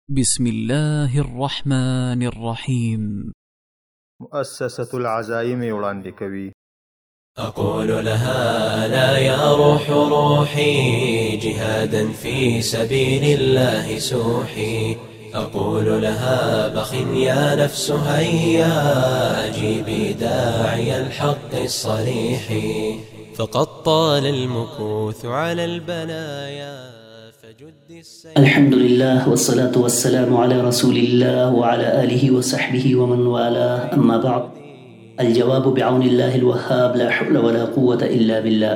بسم الله الرحمن الرحيم. مؤسسة العزائم وړاندې کوي. أقول لها لا يا روح روحي جهادا في سبيل الله سوحي. أقول لها بخ يا نفس هيا أجيبي داعي الحق الصريح. فقد طال المكوث على البلايا. الحمد لله والصلاة والسلام على رسول الله وعلى آله وصحبه ومن والاه، أما بعد. الجواب بعون الله الوهاب، لا حول ولا قوة إلا بالله.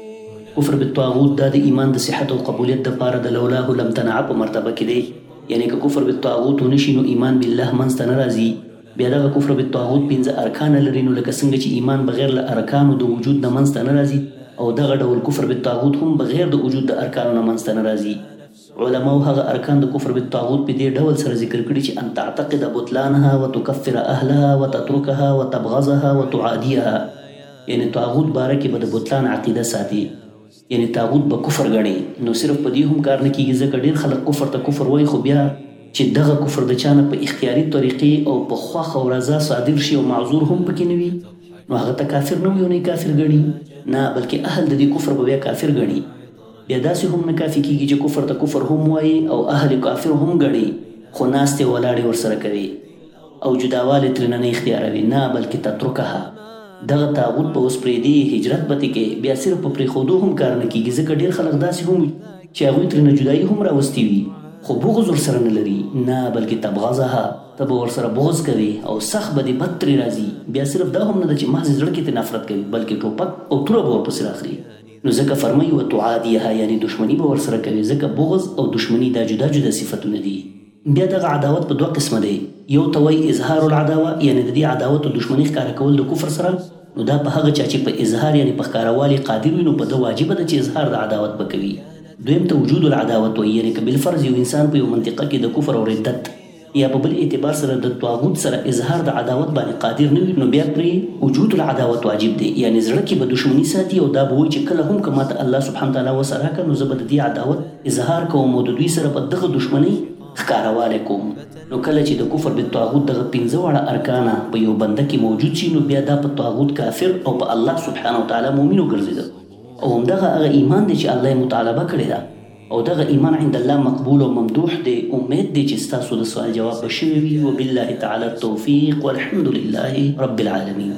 كفر بالطاغوت دا د ایمان د صحت او قبولیت د پاره د لولاه لم تنع په مرتبه کې دی. یعنی که کفر بالطاغوت ونشي نو ایمان بالله منځ ته نه راځي. بیا دغه کفر بالطاغوت پنځه ارکان لري، نو لکه څنګه چې ایمان بغیر له ارکانو د وجود نه منځ ته نه راځي، او دغه ډول کفر بالطاغوت هم بغیر د وجود د ارکانو نه منځ ته نه راځي. علماء هغه ارکان د کفر بالطاغوت په دې ډول سره ذکر کړي چې ان تعتقد بطلانها وتكفر اهلها وتتركها وتبغضها وتعاديها. یعنی طاغوت باره کې به د بطلان عقیده ساتي، یعنی طاغوت به کفر ګڼي. نو صرف په دې هم کار نه کیږي، ځکه ډېر خلک کفر ته کفر وایي، خو بیا چې دغه کفر د چانه په اختیاري طریقې او په خوښ او رضا صادر شي او معذور هم پکې نه وي، نو هغه ته کافر نه وي او نه کافر ګڼي، نه بلکې اهل د دې کفر به بیا کافر ګڼي. بیا داسې هم نه کافي کیږي چې کفر ته کفر هم وایي او اهل کافر هم ګڼي، خو ناستې ولاړې ورسره کوي او جداوالی ترېنه نه اختیاروي، نه بلکې تترکها. دغه طاغوت به اوس پرېږدي، هجرت به ترې کوي، بیا صرف په پرېښودو هم کار نه کیږي، ځکه ډېر خلک داسې هم وي چې هغوی ترېنه جدایي هم راوستي وي، خو بغض ورسره نه لري، نه بلکې تبغضها. ته به ورسره بغض کوي او سخت به دې بد ترې راځي. بیا صرف دا هم نه ده چې محض زړه کې ترې نفرت کوي، بلکې ټوپک او توره به ورپسې راخلي. نو ځکه فرمایي وتعادیها، یعنی دشمنی به ورسره کوي، ځکه بغض او دشمنی دا جدا جدا صفتونه دي. بیا دغه عداوت په دوه قسمه دی. یو ته وایي اظهار العداوه، یعنی د دې عداوت او دشمنی ښکاره کول د کفر سره. نو دا په هغه چا چې په اظهار یعنی په ښکاروالي قادر وي، نو په ده واجبه ده چې اظهار د عداوت به کوي. دویم ته وجود العداوت وایي، یعنی که بالفرض یو انسان په یو منطقه کې د کفر او ردت یا په بل اعتبار سره د طاغوت سره اظهار د عداوت باندې قادر نه وي، نو بیا پرې وجود العداوت واجب دی. یعنی زړه کې به دشمني ساتي او دا به وایي چې کله هم که ماته الله سبحانه تعالی وسه راکړه، نو زه به د دې عداوت اظهار کوم او د دوی سره به دغه دشمنۍ ښکاروالی کوم. نو کله چې د کفر بالطاغوت دغه پنځه واړه ارکانه په یو بنده کې موجود شي، نو بیا دا په طاغوت کافر او په الله سبحانه وتعالی مؤمن وګرځېده، او همدغه هغه ایمان دی چې الله یې مطالبه کړې ده، او دغه ایمان عند الله مقبول او ممدوح دی. امید دی چې ستاسو د سوال جواب به شوی وي. وبالله تعالی التوفیق والحمد لله رب العالمین.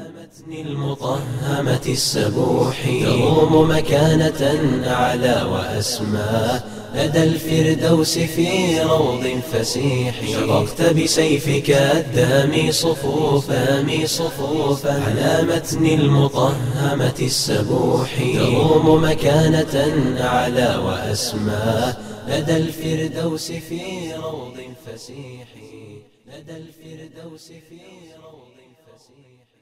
المطهمة السبوح تروم مكانة أعلى وأسمى لدى الفردوس في روض فسيح. شققت بسيفك الدامي صفوفا على متن المطهمة السبوح تروم مكانة أعلى وأسمى لدى الفردوس في روض فسيح. لدى الفردوس في روض فسيح.